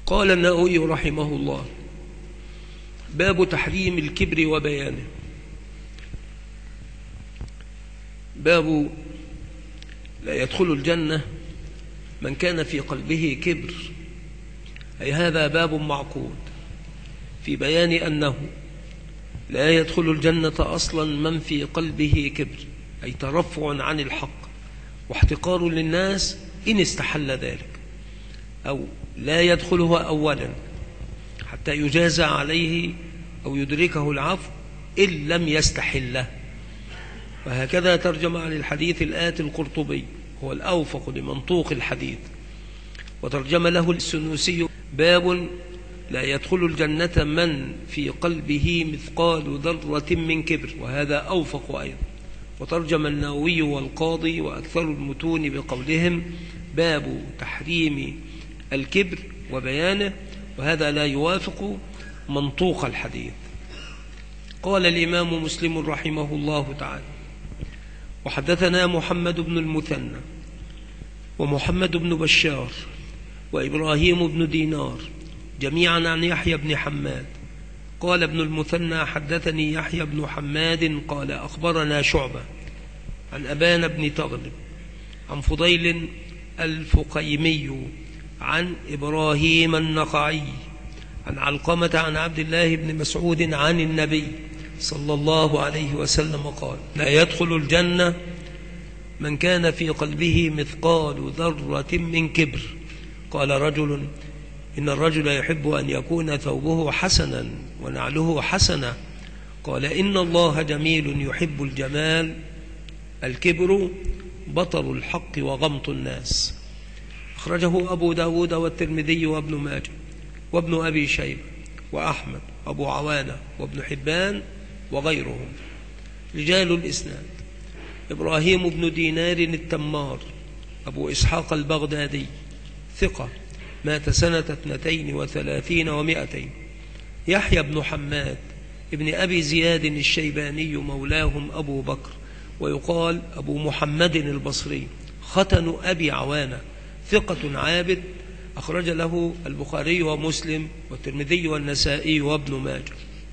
قال النووي رحمه الله: باب تحريم الكبر وبيانه. باب لا يدخل الجنة من كان في قلبه كبر، أي هذا باب معقود في بيان أنه لا يدخل الجنة أصلا من في قلبه كبر، أي ترفع عن الحق واحتقار للناس إن استحل ذلك، أو لا يدخله أولا حتى يجازى عليه أو يدركه العفو إن لم يستحله. وهكذا ترجم عن الحديث الآتي القرطبي، هو الأوفق لمنطوق الحديث، وترجم له السنوسي: باب لا يدخل الجنة من في قلبه مثقال ذرة من كبر، وهذا أوفق أيضا. وترجم النووي والقاضي وأكثر المتون بقولهم: باب تحريم الكبر وبيانه، وهذا لا يوافق منطوق الحديث. قال الإمام مسلم رحمه الله تعالى: وحدثنا محمد بن المثنى ومحمد بن بشار وإبراهيم بن دينار جميعا عن يحيى بن حماد. قال ابن المثنى: حدثني يحيى بن حماد قال أخبرنا شعبة عن أبان بن تغلب عن فضيل الفقيمي عن إبراهيم النخعي عن علقمة عن عبد الله بن مسعود عن النبي صلى الله عليه وسلم قال: لا يدخل الجنة من كان في قلبه مثقال ذرة من كبر. قال رجل: إن الرجل يحب أن يكون ثوبه حسنا ونعله حسنة. قال: إن الله جميل يحب الجمال. الكبر بطر الحق وغمط الناس. أخرجه أبو داود والترمذي وابن ماجه وابن أبي شيبة وأحمد وأبو عوانة وابن حبان وغيرهم. رجال الإسناد: إبراهيم بن دينار التمار أبو إسحاق البغدادي، ثقة، مات سنة 32 و200. يحيى بن حماد ابن أبي زياد الشيباني مولاهم أبو بكر، ويقال أبو محمد البصري، ختن أبي عوانة، ثقة عابد، أخرج له البخاري ومسلم والترمذي والنسائي وابن ماجه.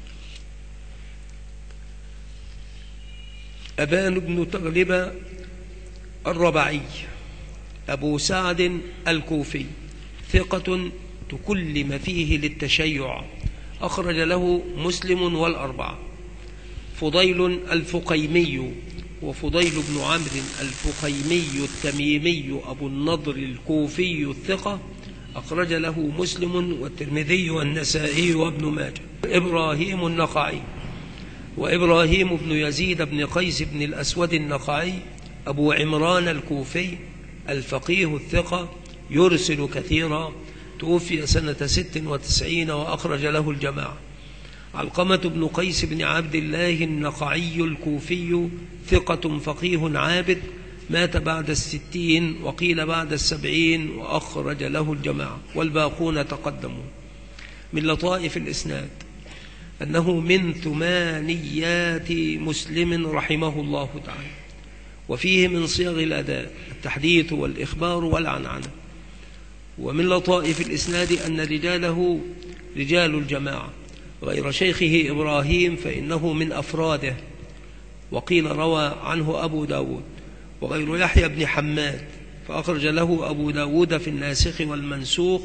أبان بن تغلب الربعي أبو سعد الكوفي، ثقة تكلم فيه للتشيع، أخرج له مسلم والأربعة. فضيل الفقيمي وفضيل بن عمرو الفقيمي التميمي أبو النضر الكوفي، الثقة، أخرج له مسلم والترمذي والنسائي وابن ماجه. إبراهيم النخعي وإبراهيم بن يزيد بن قيس بن الأسود النخعي أبو عمران الكوفي، الفقيه الثقة، يرسل كثيرا، توفي سنة 96 وأخرج له الجماعة. علقمة بن قيس بن عبد الله النخعي الكوفي، ثقة فقيه عابد، مات بعد 60 وقيل بعد 70 وأخرج له الجماعة، والباقون تقدموا. من لطائف الإسناد أنه من ثمانيات مسلم رحمه الله تعالى، وفيه من صيغ الأداء التحديث والإخبار والعنعنة. ومن لطائف الإسناد أن رجاله رجال الجماعة غير شيخه إبراهيم، فإنه من أفراده، وقيل روى عنه أبو داود، وغير يحيى بن حماد فأخرج له أبو داود في الناسخ والمنسوخ.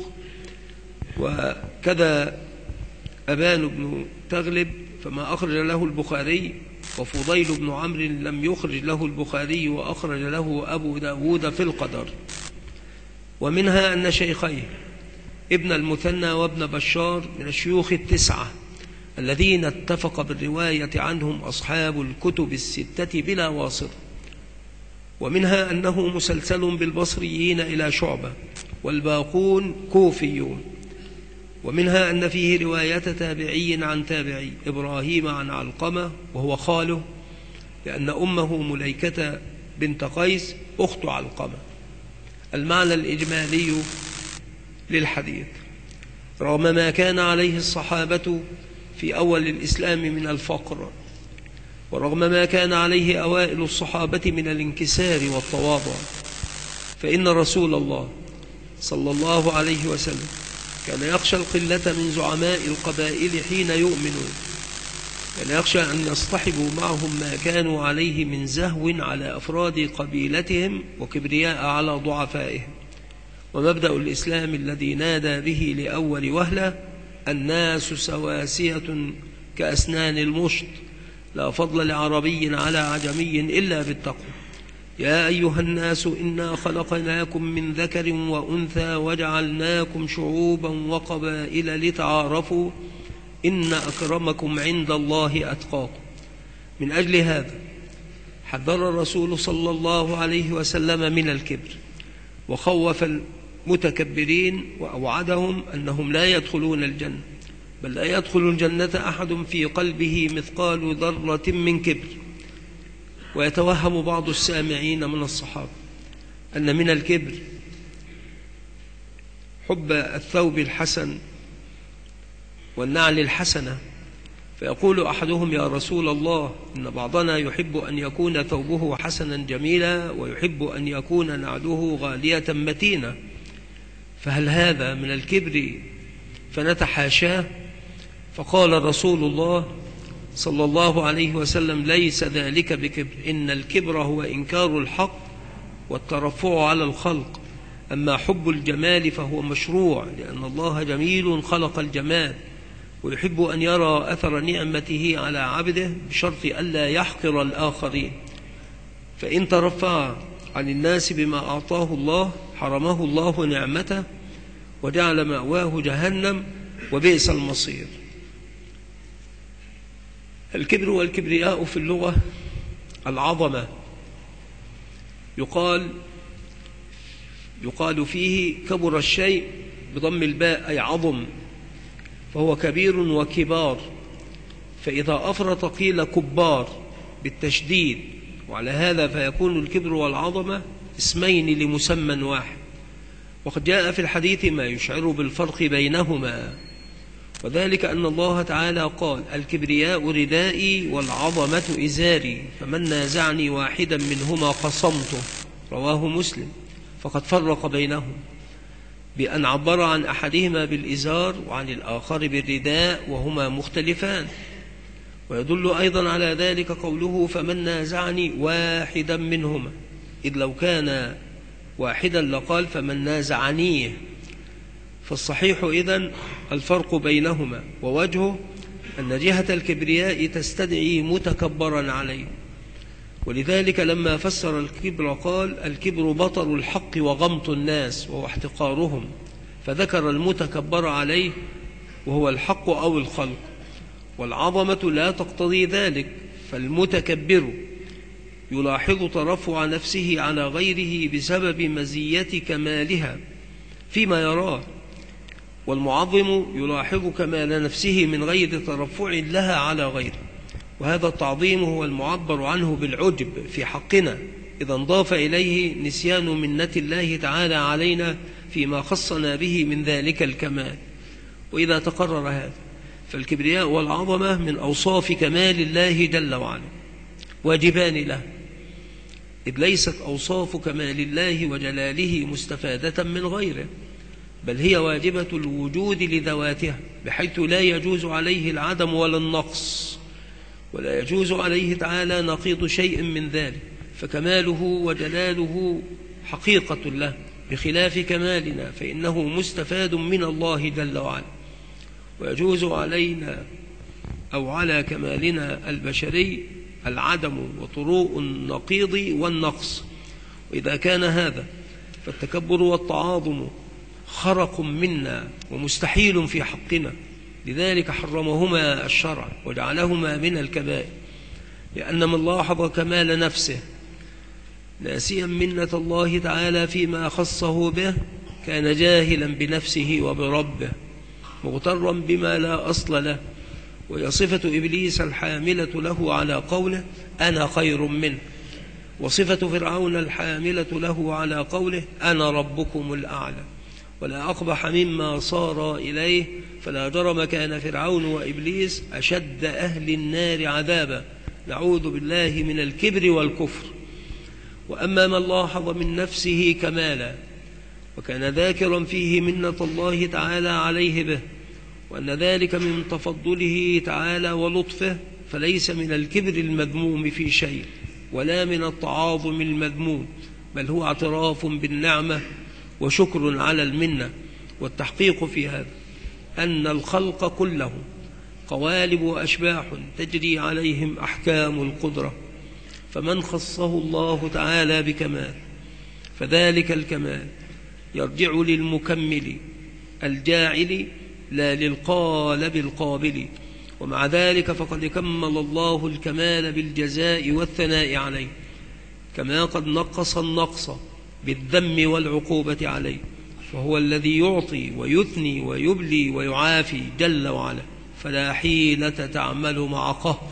وكذا أبان بن تغلب فما أخرج له البخاري، وفضيل بن عمرو لم يخرج له البخاري وأخرج له أبو داود في القدر. ومنها أن شيخيه ابن المثنى وابن بشار من الشيوخ التسعة الذين اتفق بالرواية عنهم أصحاب الكتب الستة بلا واسطة. ومنها أنه مسلسل بالبصريين إلى شعبة، والباقون كوفيون. ومنها أن فيه رواية تابعي عن تابعي، إبراهيم عن علقمة وهو خاله، لأن أمه مليكة بنت قيس أخت علقمة. المعنى الإجمالي للحديث: رغم ما كان عليه الصحابة في أول الإسلام من الفقر، ورغم ما كان عليه أوائل الصحابة من الانكسار والتواضع، فإن رسول الله صلى الله عليه وسلم كان يخشى القلة من زعماء القبائل حين يؤمنون، كان يخشى أن يصطحبوا معهم ما كانوا عليه من زهو على أفراد قبيلتهم وكبرياء على ضعفائهم. ومبدأ الإسلام الذي نادى به لأول وهلة: الناس سواسية كأسنان المشط، لا فضل لعربي على عجمي إلا بالتقوى. يا أيها الناس إنا خلقناكم من ذكر وأنثى وجعلناكم شعوبا وقبائل لتعارفوا إن أكرمكم عند الله أتقاكم. من أجل هذا حذر الرسول صلى الله عليه وسلم من الكبر، وخوف المتكبرين وأوعدهم أنهم لا يدخلون الجنة، بل لا يدخل الجنة أحد في قلبه مثقال ذرة من كبر. ويتوهم بعض السامعين من الصحابة أن من الكبر حب الثوب الحسن والنعل الحسنة، فيقول أحدهم: يا رسول الله، إن بعضنا يحب أن يكون ثوبه حسنا جميلا ويحب أن يكون نعله غالية متينة، فهل هذا من الكبر؟ فنتحاشاه. فقال رسول الله صلى الله عليه وسلم: ليس ذلك بكبر، إن الكبر هو إنكار الحق والترفع على الخلق. أما حب الجمال فهو مشروع، لأن الله جميل خلق الجمال، ويحب أن يرى أثر نعمته على عبده بشرط ألا يحقر الآخرين. فإن ترفع عن الناس بما أعطاه الله حرمه الله نعمته وجعل مأواه جهنم وبئس المصير. الكبر والكبرياء في اللغة العظمة، يقال فيه كبر الشيء بضم الباء أي عظم، فهو كبير وكبار، فإذا أفرط قيل كبار بالتشديد، وعلى هذا فيكون الكبر والعظمة اسمين لمسمى واحد. وقد جاء في الحديث ما يشعر بالفرق بينهما، وذلك أن الله تعالى قال: الكبرياء ردائي والعظمة إزاري، فمن نازعني واحدا منهما خصمته، رواه مسلم. فقد فرق بينهم بأن عبر عن أحدهما بالإزار وعن الآخر بالرداء، وهما مختلفان. ويدل أيضا على ذلك قوله: فمن نازعني واحدا منهما، إذ لو كان واحدا لقال فمن نازعنيه. فالصحيح إذن الفرق بينهما، ووجهه أن جهة الكبرياء تستدعي متكبرا عليه، ولذلك لما فسر الكبر قال: الكبر بطر الحق وغمط الناس وهو احتقارهم، فذكر المتكبر عليه وهو الحق أو الخلق. والعظمة لا تقتضي ذلك، فالمتكبر يلاحظ ترفع نفسه على غيره بسبب مزية كمالها فيما يراه، والمعظم يلاحظ كمال نفسه من غير ترفع لها على غيره. وهذا التعظيم هو المعبر عنه بالعجب في حقنا، إذا انضاف إليه نسيان منة الله تعالى علينا فيما خصنا به من ذلك الكمال. وإذا تقرر هذا فالكبرياء والعظمة من أوصاف كمال الله جل وعلا، واجبان له، إذ ليست أوصاف كمال الله وجلاله مستفادة من غيره، بل هي واجبة الوجود لذواتها، بحيث لا يجوز عليه العدم ولا النقص، ولا يجوز عليه تعالى نقيض شيء من ذلك، فكماله وجلاله حقيقة له، بخلاف كمالنا فإنه مستفاد من الله جل وعلا. ويجوز علينا أو على كمالنا البشري العدم وطروء النقيض والنقص. وإذا كان هذا فالتكبر والتعاظم خرق منا ومستحيل في حقنا، لذلك حرمهما الشرع وجعلهما من الكبائر، لأن من لاحظ كمال نفسه ناسيا منة الله تعالى فيما خصه به كان جاهلا بنفسه وبربه، مغترا بما لا أصل له. وهي صفة إبليس الحاملة له على قوله: أنا خير منه، وصفة فرعون الحاملة له على قوله: أنا ربكم الأعلى. ولا أقبح مما صار إليه، فلا جرم كان فرعون وإبليس أشد أهل النار عذابا، نعوذ بالله من الكبر والكفر. وأما من لاحظ من نفسه كمالا وكان ذاكرا فيه منة الله تعالى عليه به، وأن ذلك من تفضله تعالى ولطفه، فليس من الكبر المذموم في شيء ولا من التعاظم المذموم، بل هو اعتراف بالنعمة وشكر على المنة. والتحقيق في هذا أن الخلق كله قوالب وأشباح تجري عليهم أحكام القدرة، فمن خصه الله تعالى بكمال فذلك الكمال يرجع للمكمل الجاعل لا للقالب القابل. ومع ذلك فقد كمل الله الكمال بالجزاء والثناء عليه، كما قد نقص النقص بالذم والعقوبة عليه، فهو الذي يعطي ويثني ويبلي ويعافي جل وعلا، فلا حيلة تعمل مع قهر،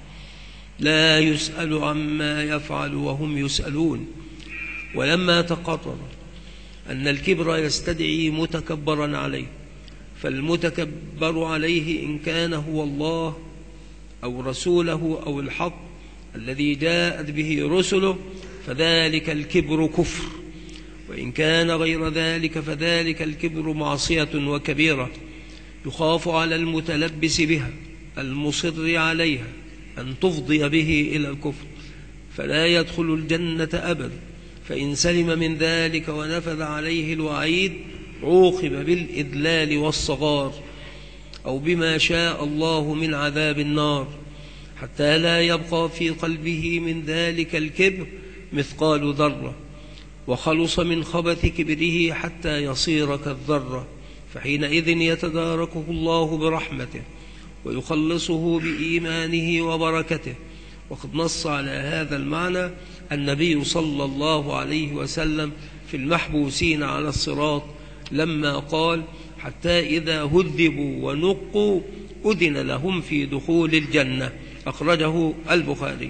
لا يسأل عما يفعل وهم يسألون. ولما تقرر أن الكبر يستدعي متكبرا عليه، فالمتكبر عليه إن كان هو الله أو رسوله أو الحق الذي جاءت به رسله فذلك الكبر كفر، وإن كان غير ذلك فذلك الكبر معصية وكبيرة يخاف على المتلبس بها المصر عليها أن تفضي به إلى الكفر، فلا يدخل الجنة أبدا. فإن سلم من ذلك ونفذ عليه الوعيد عوقب بالإذلال والصغار أو بما شاء الله من عذاب النار، حتى لا يبقى في قلبه من ذلك الكبر مثقال ذرة، وخلص من خبث كبره حتى يصير كالذرة، فحينئذ يتداركه الله برحمته ويخلصه بإيمانه وبركته. وقد نص على هذا المعنى النبي صلى الله عليه وسلم في المحبوسين على الصراط لما قال: حتى إذا هذبوا ونقوا أذن لهم في دخول الجنة، أخرجه البخاري.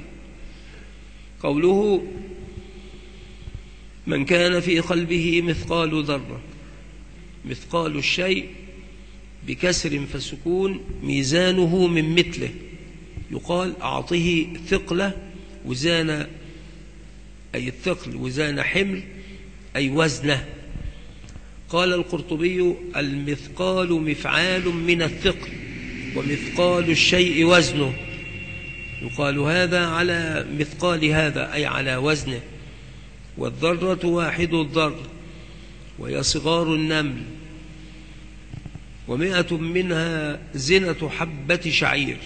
قوله: من كان في قلبه مثقال ذرة، مثقال الشيء بكسر فسكون ميزانه من مثله، يقال أعطه ثقلة وزان، أي الثقل وزان حمل أي وزنه. قال القرطبي: المثقال مفعال من الثقل، ومثقال الشيء وزنه، يقال هذا على مثقال هذا أي على وزنه. والذرة واحد الذر، وهي صغار النمل، 100 منها زنة حبة شعير.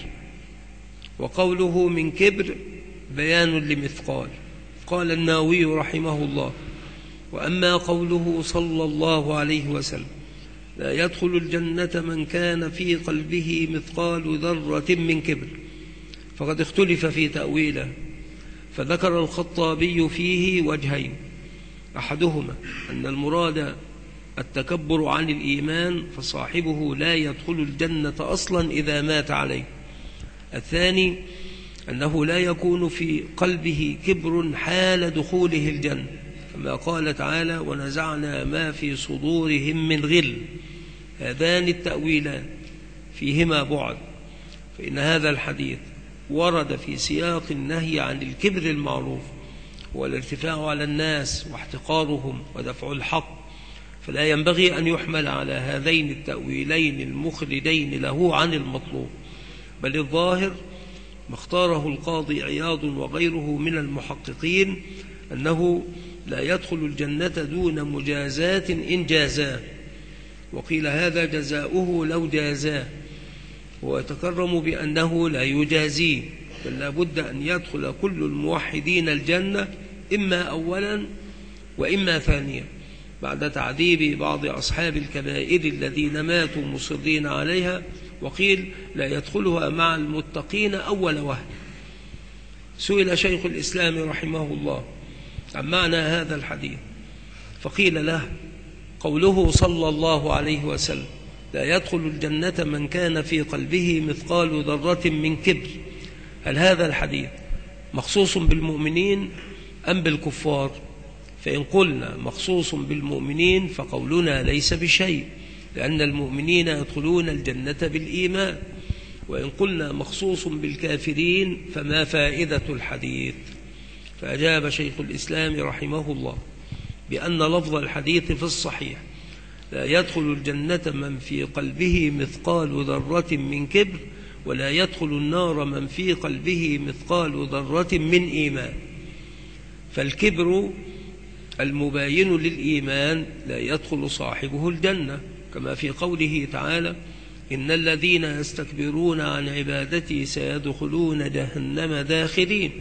وقوله من كبر بيان لمثقال. قال النووي رحمه الله: وأما قوله صلى الله عليه وسلم: لا يدخل الجنة من كان في قلبه مثقال ذرة من كبر، فقد اختلف في تأويله، فذكر الخطابي فيه وجهين: أحدهما أن المراد التكبر عن الإيمان، فصاحبه لا يدخل الجنة أصلا إذا مات عليه. الثاني أنه لا يكون في قلبه كبر حال دخوله الجنة، كما قال تعالى: ونزعنا ما في صدورهم من غل. هذان التأويلان فيهما بعد، فإن هذا الحديث ورد في سياق النهي عن الكبر المعروف، والارتفاع على الناس واحتقارهم ودفع الحق، فلا ينبغي أن يحمل على هذين التأويلين المخرجين له عن المطلوب، بل الظاهر ما اختاره القاضي عياض وغيره من المحققين أنه لا يدخل الجنة دون مجازات إن جازاه، وقيل هذا جزاؤه لو جازاه، ويتكرم بأنه لا يجازيه، بل لا بد أن يدخل كل الموحدين الجنة إما أولا وإما ثانيا، بعد تعذيب بعض أصحاب الكبائر الذين ماتوا مصرين عليها. وقيل لا يدخلها مع المتقين أول وهل. سئل شيخ الإسلام رحمه الله عن معنى هذا الحديث، فقيل له: قوله صلى الله عليه وسلم لا يدخل الجنة من كان في قلبه مثقال ذرة من كبر، هل هذا الحديث مخصوص بالمؤمنين أم بالكفار؟ فإن قلنا مخصوص بالمؤمنين فقولنا ليس بشيء، لأن المؤمنين يدخلون الجنة بالإيمان. وإن قلنا مخصوص بالكافرين فما فائدة الحديث؟ فأجاب شيخ الإسلام رحمه الله بأن لفظ الحديث في الصحيح لا يدخل الجنة من في قلبه مثقال ذرة من كبر ولا يدخل النار من في قلبه مثقال ذرة من إيمان. فالكبر المباين للإيمان لا يدخل صاحبه الجنة، كما في قوله تعالى: إن الذين يستكبرون عن عبادتي سيدخلون جهنم داخرين.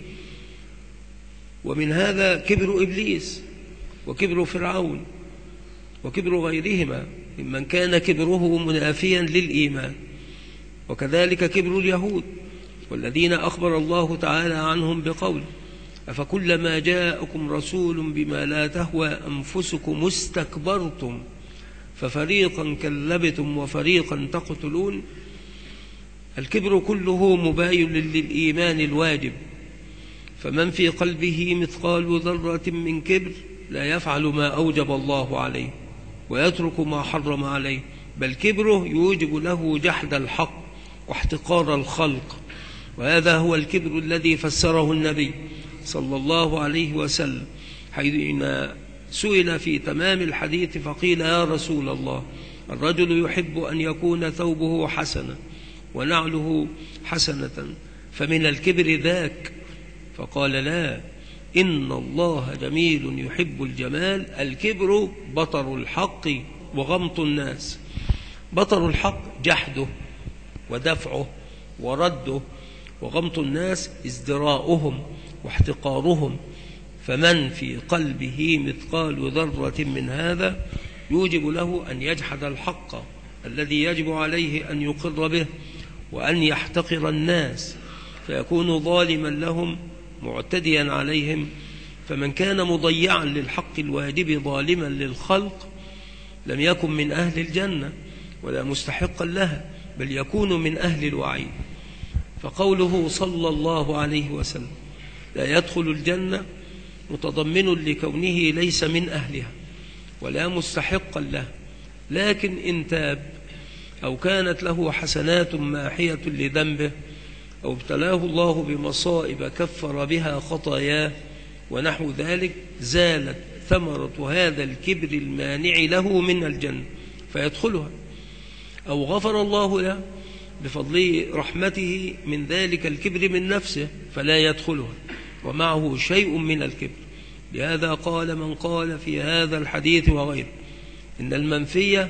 ومن هذا كبر إبليس وكبر فرعون وكبر غيرهما ممن كان كبره منافيا للإيمان، وكذلك كبر اليهود والذين أخبر الله تعالى عنهم بقوله: أفكلما جاءكم رسول بما لا تهوى أنفسكم استكبرتم ففريقا كذبتم وفريقا تقتلون. الكبر كله مباين للإيمان الواجب، فمن في قلبه مثقال ذرة من كبر لا يفعل ما أوجب الله عليه ويترك ما حرم عليه، بل كبره يوجب له جحد الحق واحتقار الخلق. وهذا هو الكبر الذي فسره النبي صلى الله عليه وسلم حين سئل في تمام الحديث فقيل: يا رسول الله، الرجل يحب أن يكون ثوبه حسنا ونعله حسنة، فمن الكبر ذاك؟ فقال: لا، إن الله جميل يحب الجمال. الكبر بطر الحق وغمط الناس. بطر الحق جحده ودفعه ورده، وغمط الناس ازدراؤهم واحتقارهم. فمن في قلبه مثقال ذرة من هذا يوجب له أن يجحد الحق الذي يجب عليه أن يقر به، وأن يحتقر الناس فيكون ظالما لهم معتديا عليهم. فمن كان مضيعا للحق الواجب ظالما للخلق لم يكن من أهل الجنة ولا مستحقا لها، بل يكون من أهل الوعيد. فقوله صلى الله عليه وسلم لا يدخل الجنة متضمن لكونه ليس من أهلها ولا مستحقا له، لكن إن تاب أو كانت له حسنات ماحية لذنبه أو ابتلاه الله بمصائب كفر بها خطاياه ونحو ذلك زالت ثمرة هذا الكبر المانع له من الجنة فيدخلها، أو غفر الله له بفضل رحمته من ذلك الكبر من نفسه فلا يدخلها ومعه شيء من الكبر. لهذا قال من قال في هذا الحديث وغيره إن المنفي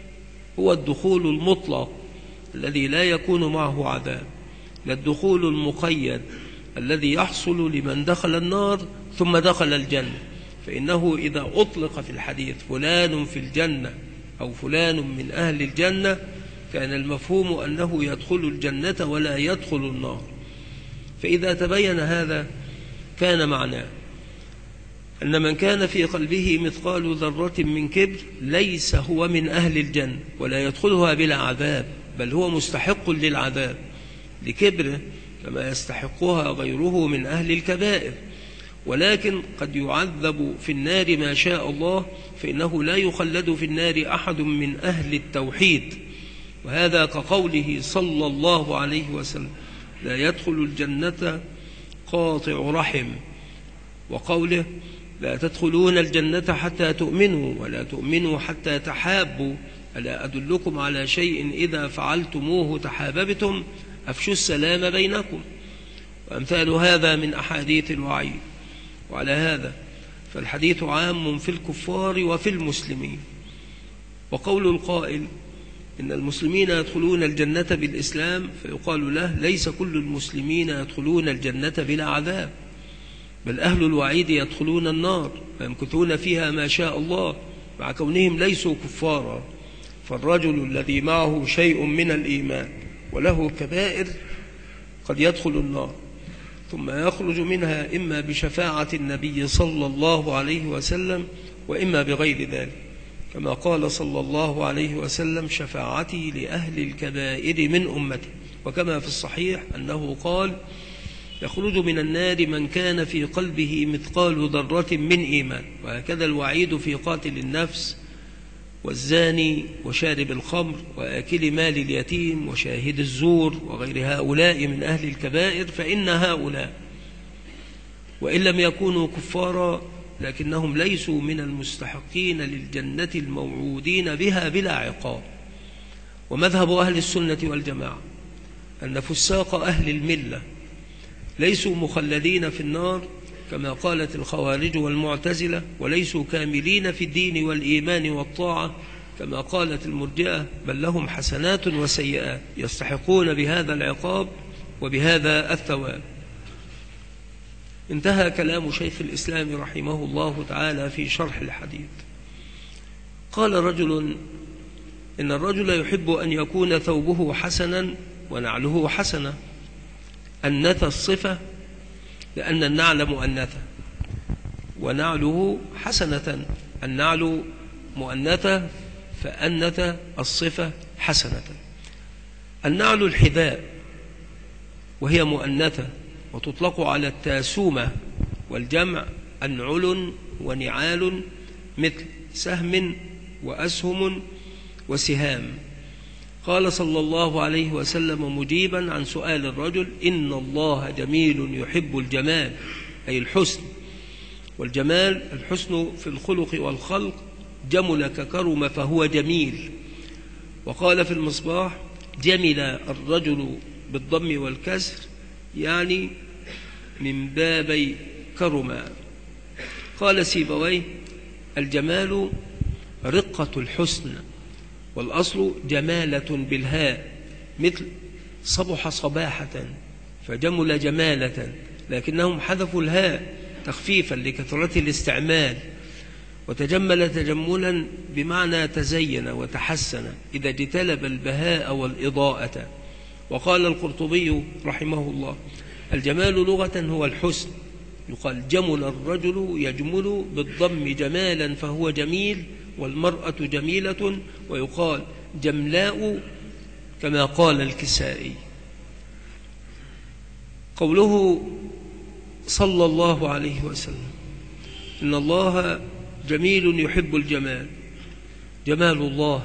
هو الدخول المطلق الذي لا يكون معه عذاب، لا الدخول المقيد الذي يحصل لمن دخل النار ثم دخل الجنة. فإنه إذا أطلق في الحديث فلان في الجنة أو فلان من أهل الجنة كان المفهوم أنه يدخل الجنة ولا يدخل النار. فإذا تبين هذا كان معناه أن من كان في قلبه مثقال ذرة من كبر ليس هو من أهل الجنة ولا يدخلها بلا عذاب، بل هو مستحق للعذاب لكبره كما يستحقها غيره من أهل الكبائر، ولكن قد يعذب في النار ما شاء الله، فإنه لا يخلد في النار أحد من أهل التوحيد. وهذا كقوله صلى الله عليه وسلم لا يدخل الجنة قاطع رحم، وقوله لا تدخلون الجنة حتى تؤمنوا ولا تؤمنوا حتى تحابوا، ألا أدلكم على شيء إذا فعلتموه تحاببتم، أفشوا السلام بينكم. وأمثال هذا من أحاديث الوعيد. وعلى هذا فالحديث عام في الكفار وفي المسلمين. وقول القائل إن المسلمين يدخلون الجنة بالإسلام فيقال له ليس كل المسلمين يدخلون الجنة بلا عذاب، بل أهل الوعيد يدخلون النار فيمكثون فيها ما شاء الله مع كونهم ليسوا كفارا. فالرجل الذي معه شيء من الإيمان وله كبائر قد يدخل النار ثم يخرج منها إما بشفاعة النبي صلى الله عليه وسلم وإما بغير ذلك، كما قال صلى الله عليه وسلم شفاعتي لأهل الكبائر من أمتي. وكما في الصحيح أنه قال يخرج من النار من كان في قلبه مثقال ذرة من إيمان. وهكذا الوعيد في قاتل النفس والزاني وشارب الخمر وآكل مال اليتيم وشاهد الزور وغير هؤلاء من أهل الكبائر، فإن هؤلاء وإن لم يكونوا كفارا لكنهم ليسوا من المستحقين للجنة الموعودين بها بلا عقاب. ومذهب أهل السنة والجماعة أن فساق أهل الملة ليسوا مخلدين في النار كما قالت الخوارج والمعتزلة، وليسوا كاملين في الدين والإيمان والطاعة كما قالت المرجئة، بل لهم حسنات وسيئات يستحقون بهذا العقاب وبهذا الثواب. انتهى كلام شيخ الإسلام رحمه الله تعالى في شرح الحديث. قال رجل: إن الرجل يحب أن يكون ثوبه حسنا ونعله حسنة. أنث الصفة لأن النعل مؤنثة، ونعله حسنة. النعل مؤنثة فأنث الصفة حسنة. النعل الحذاء وهي مؤنثة وتطلق على التاسومة، والجمع أنعل ونعال، مثل سهم وأسهم وسهام. قال صلى الله عليه وسلم مجيبا عن سؤال الرجل: إن الله جميل يحب الجمال، أي الحسن. والجمال الحسن في الخلق والخلق، جمل ككرم فهو جميل. وقال في المصباح: جمل الرجل بالضم والكسر، يعني من بابي كرما. قال سيبويه: الجمال رقة الحسن، والأصل جمالة بالهاء، مثل صبح صباحة فجمل جمالة، لكنهم حذفوا الهاء تخفيفا لكثرة الاستعمال. وتجمل تجملا بمعنى تزين وتحسن إذا اجتلب البهاء والإضاءة. وقال القرطبي رحمه الله: الجمال لغة هو الحسن، يقال جمل الرجل يجمل بالضم جمالا فهو جميل، والمرأة جميلة، ويقال جملاء كما قال الكسائي. قوله صلى الله عليه وسلم: إن الله جميل يحب الجمال. جمال الله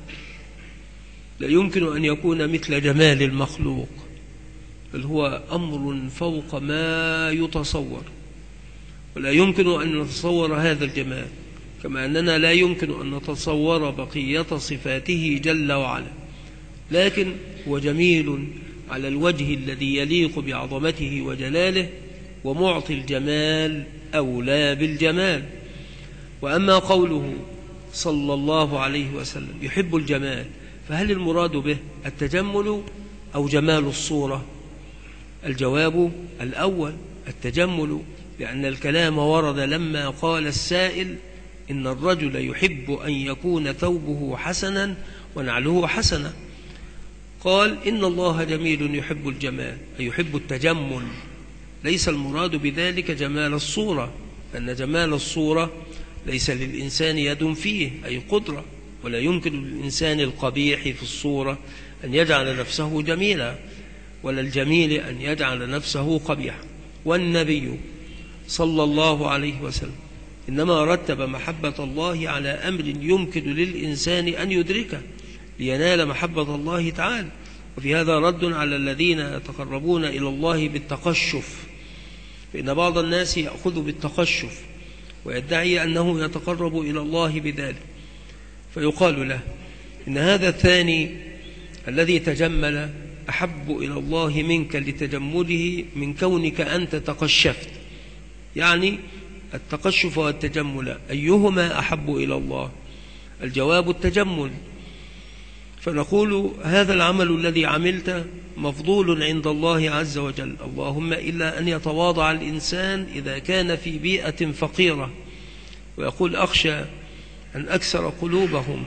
لا يمكن أن يكون مثل جمال المخلوق، بل هو أمر فوق ما يتصور، ولا يمكن أن نتصور هذا الجمال، كما أننا لا يمكن أن نتصور بقية صفاته جل وعلا. لكن هو جميل على الوجه الذي يليق بعظمته وجلاله، ومعطي الجمال أولى بالجمال. وأما قوله صلى الله عليه وسلم يحب الجمال، فهل المراد به التجمل أو جمال الصورة؟ الجواب الأول، التجمل، لأن الكلام ورد لما قال السائل: إن الرجل يحب أن يكون ثوبه حسنا ونعله حسنة. قال: إن الله جميل يحب الجمال، أي يحب التجمل. ليس المراد بذلك جمال الصورة، لأن جمال الصورة ليس للإنسان يد فيه، أي قدرة، ولا يمكن للإنسان القبيح في الصورة أن يجعل نفسه جميلا، ولا الجميل أن يجعل نفسه قبيحا. والنبي صلى الله عليه وسلم إنما رتب محبة الله على أمر يمكن للإنسان أن يدركه لينال محبة الله تعالى. وفي هذا رد على الذين يتقربون إلى الله بالتقشف، فإن بعض الناس يأخذ بالتقشف ويدعي أنه يتقرب إلى الله بذلك، فيقال له: إن هذا الثاني الذي تجمل أحب إلى الله منك لتجمله من كونك أنت تقشفت. يعني التقشف والتجمل أيهما أحب إلى الله؟ الجواب التجمل. فنقول: هذا العمل الذي عملت مفضول عند الله عز وجل، اللهم إلا أن يتواضع الإنسان إذا كان في بيئة فقيرة ويقول: أخشى أن أكسر قلوبهم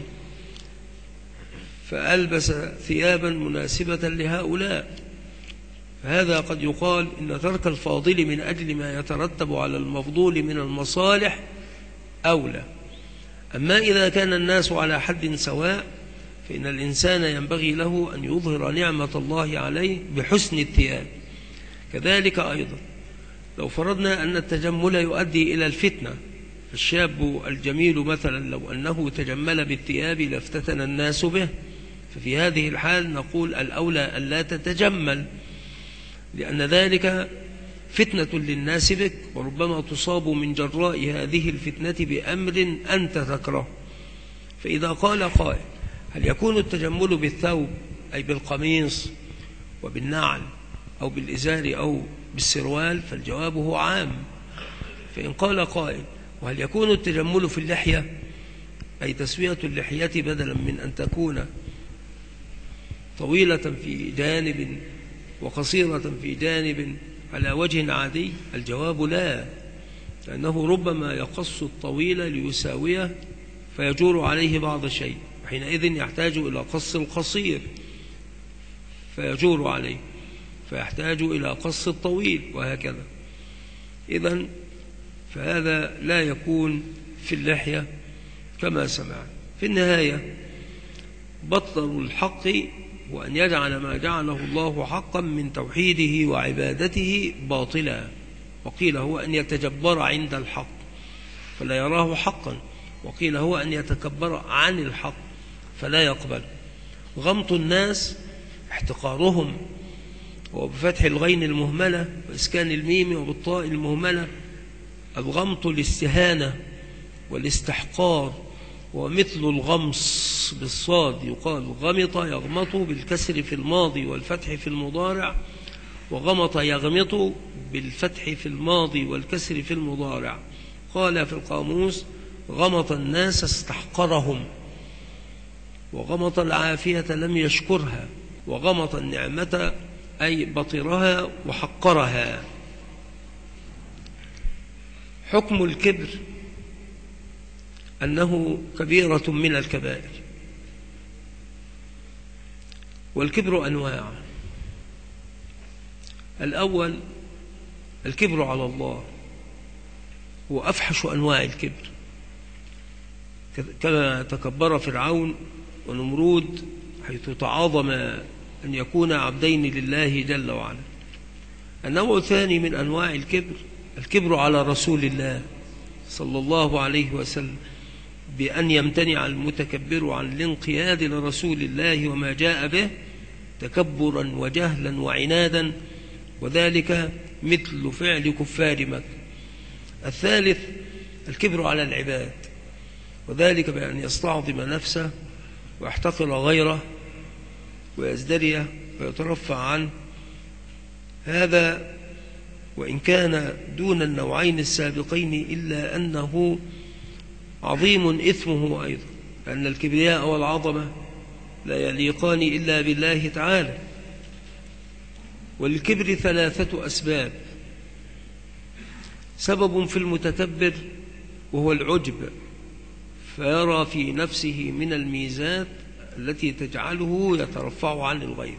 فألبس ثيابا مناسبة لهؤلاء. فهذا قد يقال إن ترك الفاضل من أجل ما يترتب على المفضول من المصالح أولى. أما إذا كان الناس على حد سواء، فإن الإنسان ينبغي له أن يظهر نعمة الله عليه بحسن الثياب. كذلك أيضا لو فرضنا أن التجمل يؤدي إلى الفتنة، الشاب الجميل مثلا لو أنه تجمل بالثياب لافتتن الناس به، ففي هذه الحال نقول الأولى أن لا تتجمل، لأن ذلك فتنة للناس بك، وربما تصاب من جراء هذه الفتنة بأمر أنت تكره. فإذا قال قائل: هل يكون التجمل بالثوب أي بالقميص وبالنعل أو بالإزار أو بالسروال؟ فالجواب هو عام. فإن قال قائل: وهل يكون التجمل في اللحية أي تسوية اللحية بدلا من أن تكون طويلة في جانب وقصيرة في جانب على وجه عادي؟ الجواب لا، لأنه ربما يقص الطويل ليساويه فيجور عليه بعض الشيء، وحينئذ يحتاج إلى قص القصير فيجور عليه، فيحتاج إلى قص الطويل، وهكذا. إذن فهذا لا يكون في اللحية كما سمعنا. في النهاية بطل الحق وأن يجعل ما جعله الله حقا من توحيده وعبادته باطلا، وقيل هو أن يتجبر عند الحق فلا يراه حقا، وقيل هو أن يتكبر عن الحق فلا يقبل. غمط الناس احتقارهم، وبفتح الغين المهملة وإسكان الميم وبالطاء المهملة الغمط الاستهانة والاستحقار، ومثل الغمص بالصاد يقال غمط يغمط بالكسر في الماضي والفتح في المضارع، وغمط يغمط بالفتح في الماضي والكسر في المضارع. قال في القاموس: غمط الناس استحقرهم، وغمط العافية لم يشكرها، وغمط النعمة أي بطرها وحقرها. حكم الكبر أنه كبيرة من الكبائر. والكبر أنواع: الأول الكبر على الله، هو أفحش أنواع الكبر، كما تكبر فرعون ونمرود حيث تعاظم أن يكون عبدين لله جل وعلا. النوع الثاني من أنواع الكبر الكبر على رسول الله صلى الله عليه وسلم، بأن يمتنع المتكبر عن الانقياد لرسول الله وما جاء به تكبرا وجهلا وعنادا، وذلك مثل فعل كفار مكة. الثالث الكبر على العباد، وذلك بأن يستعظم نفسه ويحتقر غيره ويزدريه ويترفع عنه. هذا وإن كان دون النوعين السابقين إلا أنه عظيم إثمه أيضا، لأن الكبرياء والعظمة لا يليقان إلا بالله تعالى. وللكبر ثلاثة أسباب: سبب في المتكبر وهو العجب، فيرى في نفسه من الميزات التي تجعله يترفع عن الغير.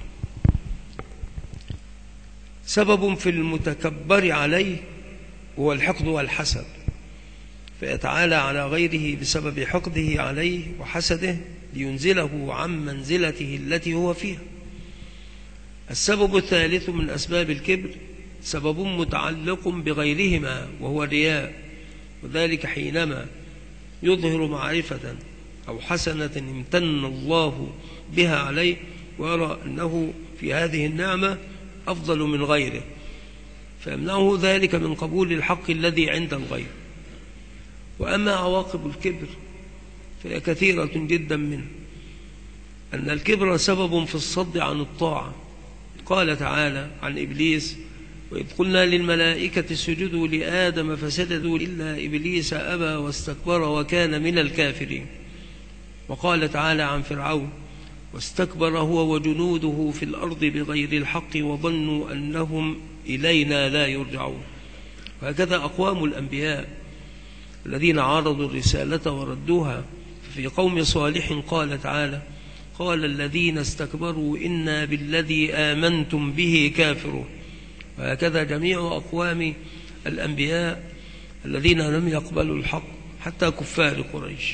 سبب في المتكبر عليه هو الحقد والحسد، فيتعالى على غيره بسبب حقده عليه وحسده لينزله عن منزلته التي هو فيها. السبب الثالث من أسباب الكبر سبب متعلق بغيرهما وهو الرياء، وذلك حينما يظهر معرفة أو حسنة امتن الله بها عليه ويرى أنه في هذه النعمة أفضل من غيره، فيمنعه ذلك من قبول الحق الذي عند الغير. وأما عواقب الكبر فهي كثيرة جدا منه. أن الكبر سبب في الصد عن الطاعة. قال تعالى عن إبليس: وإذ قلنا للملائكة اسجدوا لآدم فسجدوا إلا إبليس أبى واستكبر وكان من الكافرين. وقال تعالى عن فرعون: واستكبر هو وجنوده في الأرض بغير الحق وظنوا أنهم إلينا لا يرجعون. وهكذا أقوام الأنبياء الذين عارضوا الرسالة وردوها. في قوم صالح قال تعالى: قال الذين استكبروا إنا بالذي آمنتم به كافرون. وهكذا جميع أقوام الأنبياء الذين لم يقبلوا الحق حتى كفار قريش.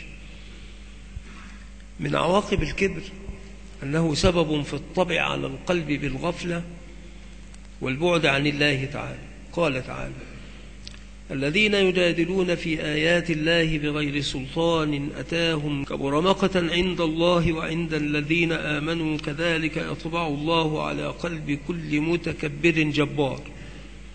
من عواقب الكبر أنه سبب في الطبع على القلب بالغفلة والبعد عن الله تعالى. قال تعالى: الذين يجادلون في آيات الله بغير سلطان أتاهم كبر مقتا عند الله وعند الذين آمنوا كذلك يطبع الله على قلب كل متكبر جبار.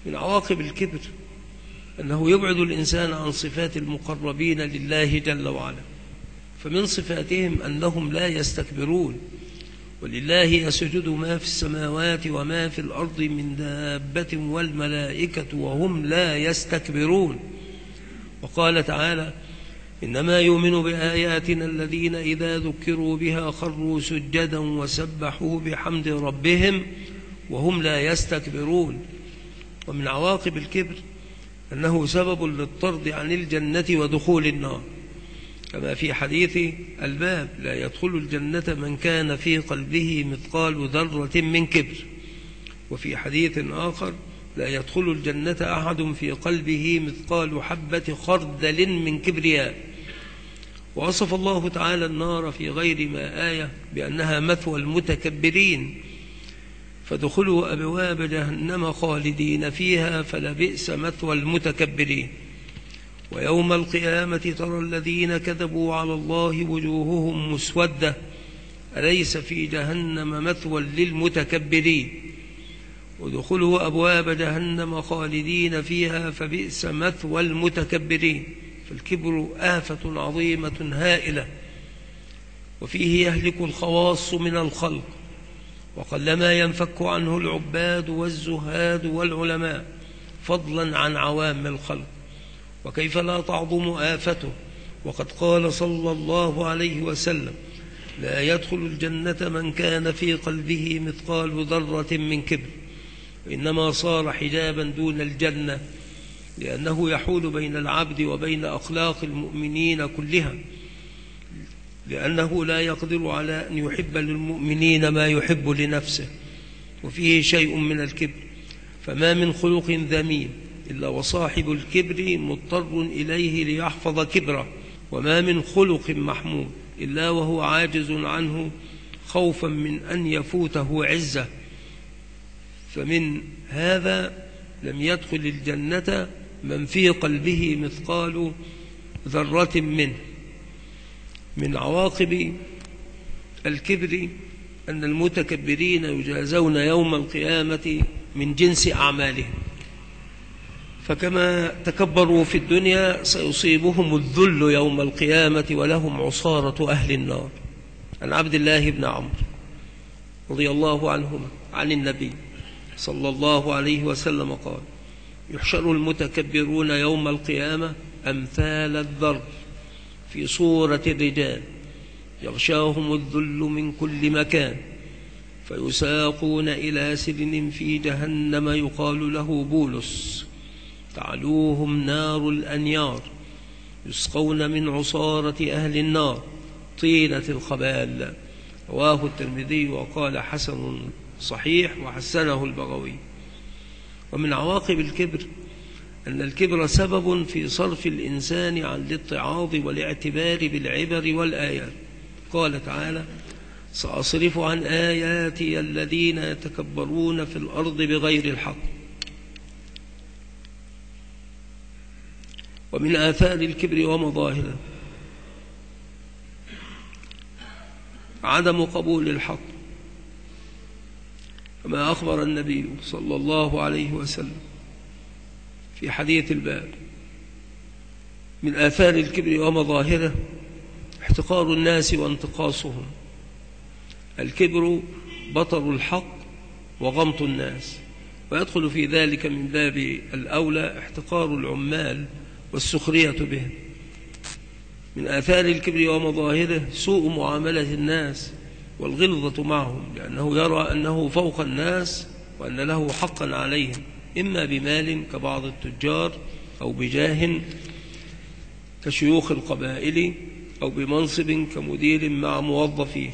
من عواقب الكبر أنه يبعد الإنسان عن صفات المقربين لله جل وعلا، فمن صفاتهم أنهم لا يستكبرون، ولله يسجد ما في السماوات وما في الأرض من دابة والملائكة وهم لا يستكبرون. وقال تعالى: إنما يؤمن بآياتنا الذين إذا ذكروا بها خروا سجدا وسبحوا بحمد ربهم وهم لا يستكبرون. ومن عواقب الكبر أنه سبب للطرد عن الجنة ودخول النار، كما في حديث الباب: لا يدخل الجنة من كان في قلبه مثقال ذرة من كبر. وفي حديث آخر: لا يدخل الجنة أحد في قلبه مثقال حبة خردل من كبرياء. ووصف الله تعالى النار في غير ما آية بأنها مثوى المتكبرين: فادخلوا أبواب جهنم خالدين فيها فلبئس مثوى المتكبرين. ويوم القيامة ترى الذين كذبوا على الله وجوههم مسودة أليس في جهنم مثوى للمتكبرين. ودخلوا أبواب جهنم خالدين فيها فبئس مثوى المتكبرين. فالكبر آفة عظيمة هائلة، وفيه يهلك الخواص من الخلق، وقلما ينفك عنه العباد والزهاد والعلماء، فضلا عن عوام الخلق. وكيف لا تعظم آفته، وقد قال صلى الله عليه وسلم: لا يدخل الجنة من كان في قلبه مثقال ذرة من كبر، وإنما صار حجابا دون الجنة، لأنه يحول بين العبد وبين أخلاق المؤمنين كلها، لأنه لا يقدر على أن يحب للمؤمنين ما يحب لنفسه، وفيه شيء من الكبر. فما من خلق ذميم إلا وصاحب الكبر مضطر إليه ليحفظ كبره، وما من خلق محمود إلا وهو عاجز عنه خوفا من أن يفوته عزة. فمن هذا لم يدخل الجنة من في قلبه مثقال ذرة منه. من عواقب الكبر أن المتكبرين يجازون يوم القيامة من جنس أعمالهم، فكما تكبروا في الدنيا سيصيبهم الذل يوم القيامة ولهم عصارة أهل النار. عن عبد الله بن عمرو رضي الله عنهما عن النبي صلى الله عليه وسلم قال: يحشر المتكبرون يوم القيامة أمثال الذر في صورة الرجال، يغشاهم الذل من كل مكان، فيساقون إلى سجن في جهنم يقال له بولس، تعلوهم نار الأنيار، يسقون من عصارة أهل النار طينة الخبال. رواه الترمذي وقال حسن صحيح وحسنه البغوي. ومن عواقب الكبر أن الكبر سبب في صرف الإنسان عن الاتعاظ والاعتبار بالعبر والآيات. قال تعالى: سأصرف عن آياتي الذين يتكبرون في الأرض بغير الحق. ومن آثار الكبر ومظاهره عدم قبول الحق، كما أخبر النبي صلى الله عليه وسلم في حديث الباب: من آثار الكبر ومظاهره احتقار الناس وانتقاصهم. الكبر بطر الحق وغمط الناس، ويدخل في ذلك من باب الأولى احتقار العمال والسخرية بهم. من آثار الكبر ومظاهره سوء معاملة الناس والغلظة معهم، لأنه يرى أنه فوق الناس وأن له حقا عليهم، إما بمال كبعض التجار، أو بجاه كشيوخ القبائل، أو بمنصب كمدير مع موظفيه.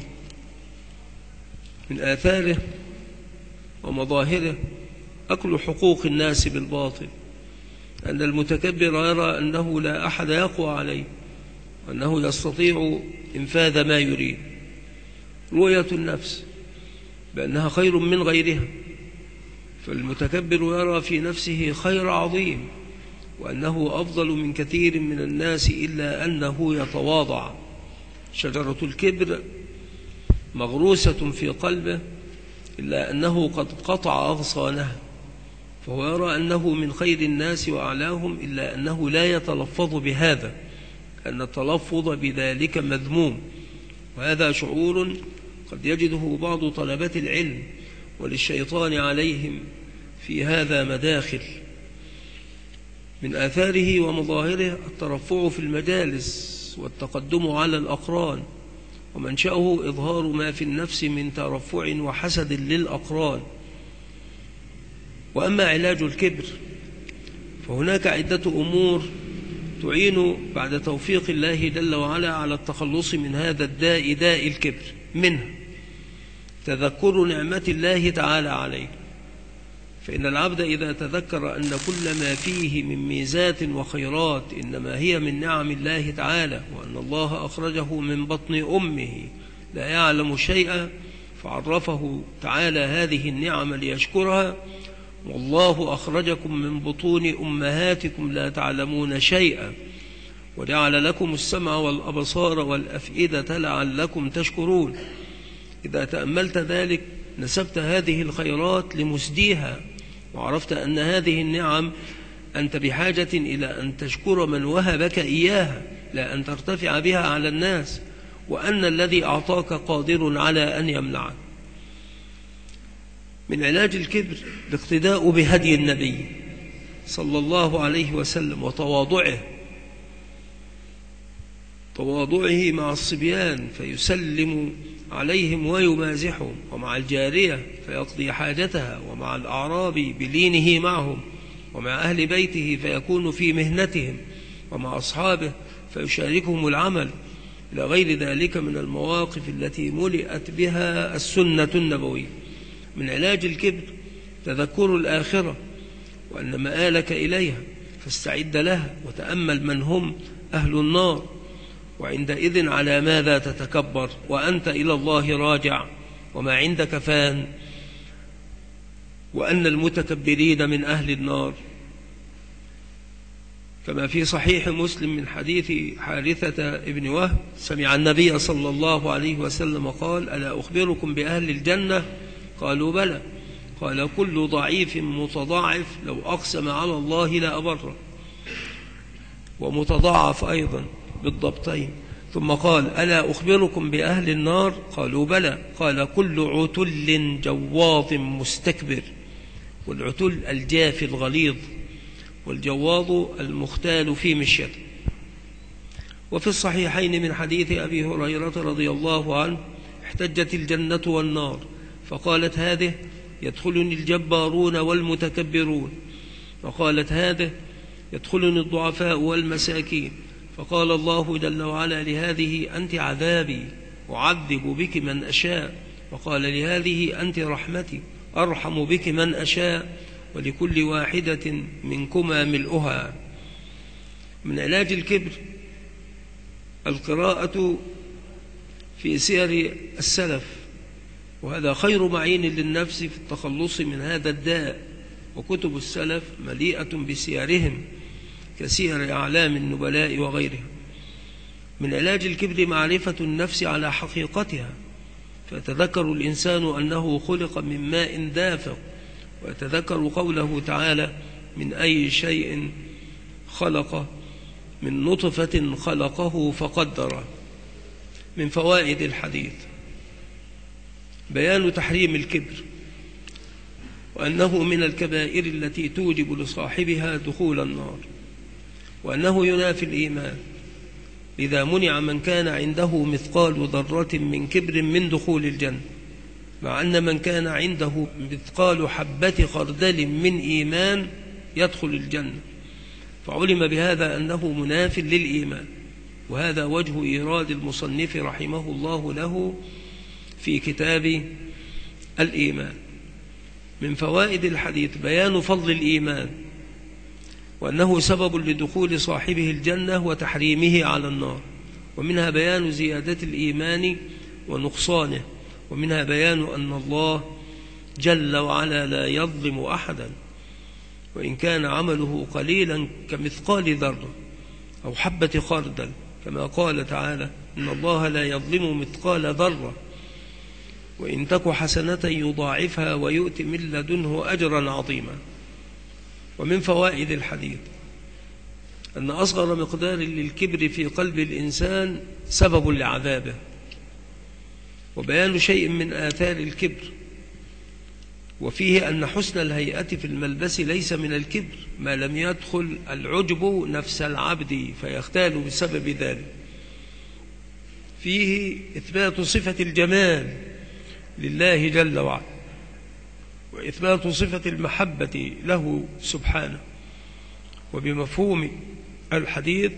من آثاره ومظاهره أكل حقوق الناس بالباطل، أن المتكبر يرى أنه لا أحد يقوى عليه، وأنه يستطيع إنفاذ ما يريد. رؤية النفس بأنها خير من غيرها، فالمتكبر يرى في نفسه خير عظيم، وأنه أفضل من كثير من الناس، إلا أنه يتواضع. شجرة الكبر مغروسة في قلبه، إلا أنه قد قطع أغصانها، فهو يرى أنه من خير الناس وأعلاهم، إلا أنه لا يتلفظ بهذا، أن التلفظ بذلك مذموم، وهذا شعور قد يجده بعض طلبة العلم، وللشيطان عليهم في هذا مداخل. من آثاره ومظاهره الترفع في المجالس والتقدم على الأقران، ومنشأه إظهار ما في النفس من ترفع وحسد للأقران. وأما علاج الكبر فهناك عدة أمور تعين بعد توفيق الله جل وعلا على التخلص من هذا الداء، داء الكبر. منها تذكر نعمة الله تعالى عليه، فإن العبد إذا تذكر أن كل ما فيه من ميزات وخيرات إنما هي من نعم الله تعالى، وأن الله أخرجه من بطن أمه لا يعلم شيئا، فعرفه تعالى هذه النعم ليشكرها. والله أخرجكم من بطون أمهاتكم لا تعلمون شيئا وجعل لكم السمع والأبصار والأفئدة لعلكم تشكرون. إذا تأملت ذلك نسبت هذه الخيرات لمسديها، وعرفت أن هذه النعم أنت بحاجة إلى أن تشكر من وهبك إياها، لا أن ترتفع بها على الناس، وأن الذي أعطاك قادر على أن يمنعك. من علاج الكبر الاقتداء بهدي النبي صلى الله عليه وسلم وتواضعه مع الصبيان فيسلم عليهم ويمازحهم، ومع الجارية فيقضي حاجتها، ومع الأعراب بلينه معهم، ومع أهل بيته فيكون في مهنتهم، ومع أصحابه فيشاركهم العمل، إلى غير ذلك من المواقف التي ملئت بها السنة النبوية. من علاج الكبر تذكر الآخرة وأن مآلك إليها، فاستعد لها وتأمل من هم أهل النار، وعندئذ على ماذا تتكبر وأنت إلى الله راجع وما عندك فان، وأن المتكبرين من أهل النار. كما في صحيح مسلم من حديث حارثة ابن وهب سمع النبي صلى الله عليه وسلم قال: ألا أخبركم بأهل الجنة؟ قالوا بلى. قال: كل ضعيف متضاعف لو أقسم على الله لأبره، ومتضاعف أيضا بالضبطين. ثم قال: ألا أخبركم بأهل النار؟ قالوا بلى. قال: كل عتل جواظ مستكبر. والعتل الجاف الغليظ، والجواظ المختال في مشيته. وفي الصحيحين من حديث أبي هريرة رضي الله عنه: احتجت الجنة والنار فقالت هذه: يدخلني الجبارون والمتكبرون، وقالت هذه: يدخلني الضعفاء والمساكين. فقال الله جل وعلا لهذه: أنت عذابي أعذب بك من أشاء. وقال لهذه: أنت رحمتي أرحم بك من أشاء، ولكل واحدة منكما ملؤها. من علاج الكبر القراءة في سير السلف، وهذا خير معين للنفس في التخلص من هذا الداء، وكتب السلف مليئة بسيرهم كسير أعلام النبلاء وغيرها. من علاج الكبر معرفة النفس على حقيقتها، فيتذكر الإنسان أنه خلق من ماء دافق، ويتذكر قوله تعالى: من أي شيء خلق، من نطفة خلقه فقدره. من فوائد الحديث بيان تحريم الكبر، وأنه من الكبائر التي توجب لصاحبها دخول النار، وأنه ينافي الإيمان، إذا منع من كان عنده مثقال ذرة من كبر من دخول الجنة، مع أن من كان عنده مثقال حبة خردل من إيمان يدخل الجنة، فعلم بهذا أنه مناف للإيمان. وهذا وجه إيراد المصنف رحمه الله له في كتاب الإيمان. من فوائد الحديث بيان فضل الإيمان، وأنه سبب لدخول صاحبه الجنة وتحريمه على النار. ومنها بيان زيادة الإيمان ونقصانه، ومنها بيان أن الله جل وعلا لا يظلم أحدا، وإن كان عمله قليلا كمثقال ذرة أو حبة خردل، كما قال تعالى: إن الله لا يظلم مثقال ذرة وإن تك حسنة يضاعفها ويؤت من لدنه أجرا عظيما. ومن فوائد الحديث أن أصغر مقدار للكبر في قلب الإنسان سبب لعذابه، وبيان شيء من آثار الكبر، وفيه أن حسن الهيئة في الملبس ليس من الكبر ما لم يدخل العجب نفس العبد فيختال بسبب ذلك. فيه إثبات صفة الجمال لله جل وعلا، وإثبات صفة المحبة له سبحانه. وبمفهوم الحديث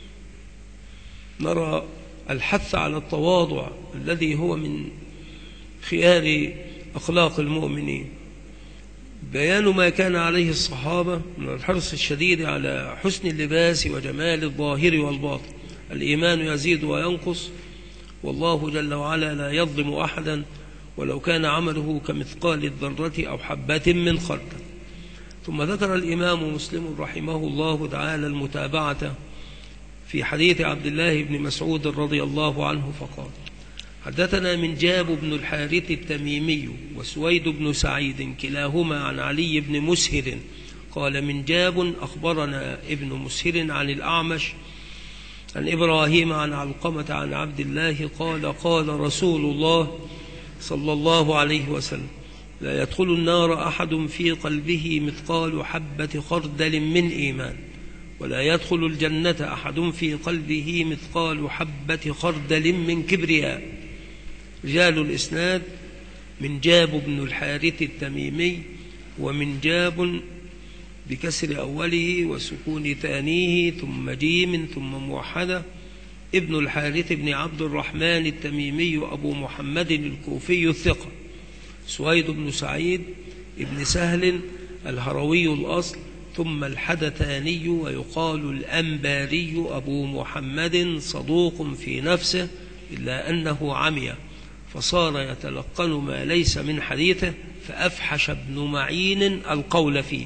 نرى الحث على التواضع الذي هو من خيار أخلاق المؤمنين، بيان ما كان عليه الصحابة من الحرص الشديد على حسن اللباس وجمال الظاهر والباطن. الإيمان يزيد وينقص، والله جل وعلا لا يظلم أحدا ولو كان عمله كمثقال الذرة أو حبة من خردل. ثم ذكر الإمام مسلم رحمه الله تعالى المتابعة في حديث عبد الله بن مسعود رضي الله عنه فقال: حدثنا منجاب بن الحارث التميمي وسويد بن سعيد كلاهما عن علي بن مسهر قال: منجاب أخبرنا ابن مسهر عن الأعمش عن إبراهيم عن علقمة عن عبد الله قال: قال رسول الله صلى الله عليه وسلم: لا يدخل النار أحد في قلبه مثقال حبة خردل من إيمان، ولا يدخل الجنة أحد في قلبه مثقال حبة خردل من كبرياء. رجال الإسناد: منجاب بن الحارث التميمي، ومنجاب بكسر أوله وسكون ثانيه ثم جيم ثم موحدة، ابن الحارث بن عبد الرحمن التميمي أبو محمد الكوفي الثقة. سويد بن سعيد ابن سهل الهروي الأصل، ثم الحدثاني ويقال الأنباري أبو محمد صدوق في نفسه إلا أنه عمي فصار يتلقن ما ليس من حديثه فأفحش ابن معين القول فيه.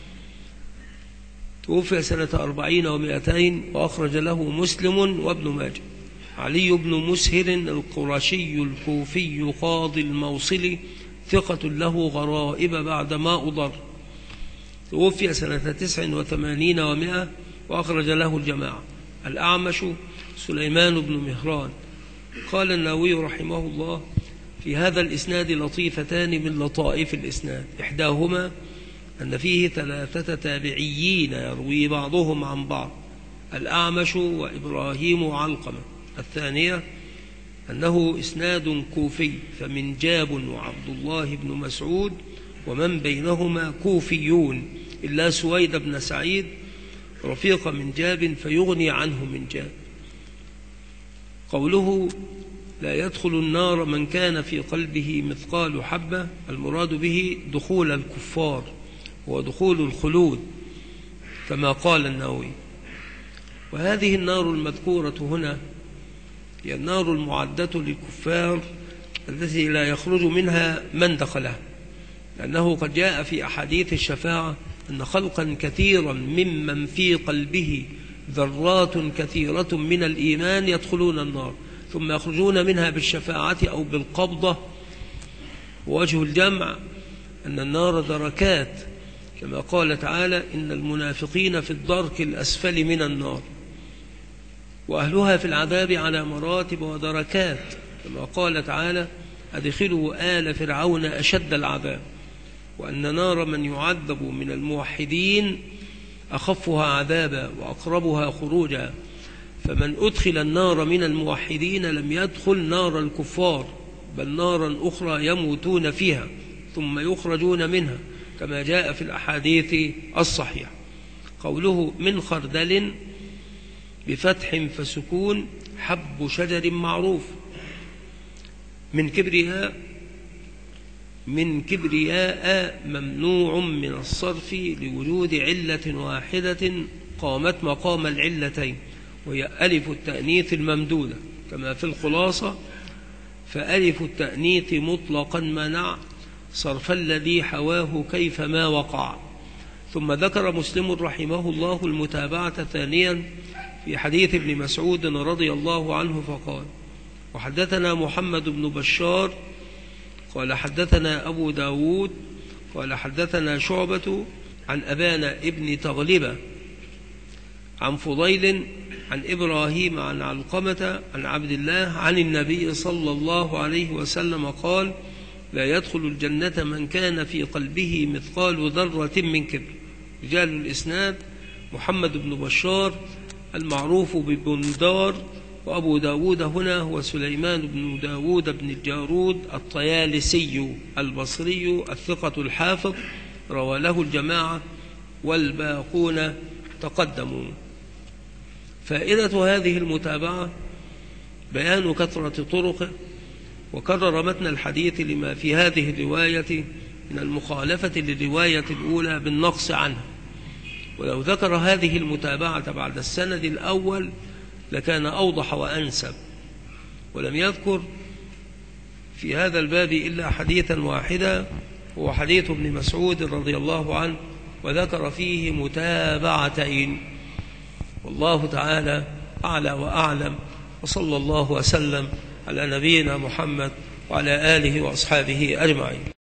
توفي سنة 40 و200 وأخرج له مسلم وابن ماجه. علي بن مسهر القرشي الكوفي قاضي الموصل ثقة له غرائب بعد ما أضر. توفي سنة 89 و100 وأخرج له الجماعة. الأعمش سليمان بن مهران. قال النووي رحمه الله: في هذا الإسناد لطيفتان من لطائف الإسناد، إحداهما أن فيه 3 تابعيين يروي بعضهم عن بعض، الأعمش وإبراهيم وعلقمة. الثانية أنه إسناد كوفي، فمنجاب وعبد الله بن مسعود ومن بينهما كوفيون إلا سويد بن سعيد رفيق منجاب فيغني عنه منجاب. قوله: لا يدخل النار من كان في قلبه مثقال حبة، المراد به دخول الكفار ودخول الخلود كما قال النووي. وهذه النار المذكورة هنا هي النار المعدة للكفار التي لا يخرج منها من دخلها، لأنه قد جاء في أحاديث الشفاعة أن خلقا كثيرا ممن في قلبه ذرات كثيرة من الإيمان يدخلون النار ثم يخرجون منها بالشفاعة أو بالقبضة. ووجه الجمع أن النار دركات، كما قال تعالى: إن المنافقين في الدرك الأسفل من النار، وأهلها في العذاب على مراتب ودركات، كما قال تعالى: أدخلوا آل فرعون أشد العذاب. وأن نار من يعذب من الموحدين أخفها عذابا وأقربها خروجا، فمن أدخل النار من الموحدين لم يدخل نار الكفار، بل نارا أخرى يموتون فيها ثم يخرجون منها، كما جاء في الأحاديث الصحيحة. قوله: من خردل بفتح فسكون حب شجر معروف. من كبرياء ممنوع من الصرف لوجود علة واحدة قامت مقام العلتين، وهي ألف التأنيث الممدودة، كما في الخلاصة: فألف التأنيث مطلقا منع صرف الذي حواه كيفما وقع. ثم ذكر مسلم رحمه الله المتابعة ثانيا في حديث ابن مسعود رضي الله عنه فقال: وحدثنا محمد بن بشار قال حدثنا أبو داود قال حدثنا شعبة عن أبان ابن تغلبة عن فضيل عن إبراهيم عن علقمة عن عبد الله عن النبي صلى الله عليه وسلم قال: لا يدخل الجنة من كان في قلبه مثقال ذرة من كبر. رجال الإسناد: محمد بن بشار المعروف ببندار، وأبو داود هنا هو سليمان بن داود بن الجارود الطيالسي البصري الثقة الحافظ، روى له الجماعة والباقون تقدموا. فائدة هذه المتابعة بيان كثرة طرقه، وكرر متن الحديث لما في هذه الرواية من المخالفة للرواية الأولى بالنقص عنها. ولو ذكر هذه المتابعة بعد السند الأول لكان أوضح وأنسب، ولم يذكر في هذا الباب إلا حديثا واحدا، هو حديث ابن مسعود رضي الله عنه، وذكر فيه متابعتين. والله تعالى أعلى وأعلم، وصلى الله وسلم على نبينا محمد وعلى آله وأصحابه أجمعين.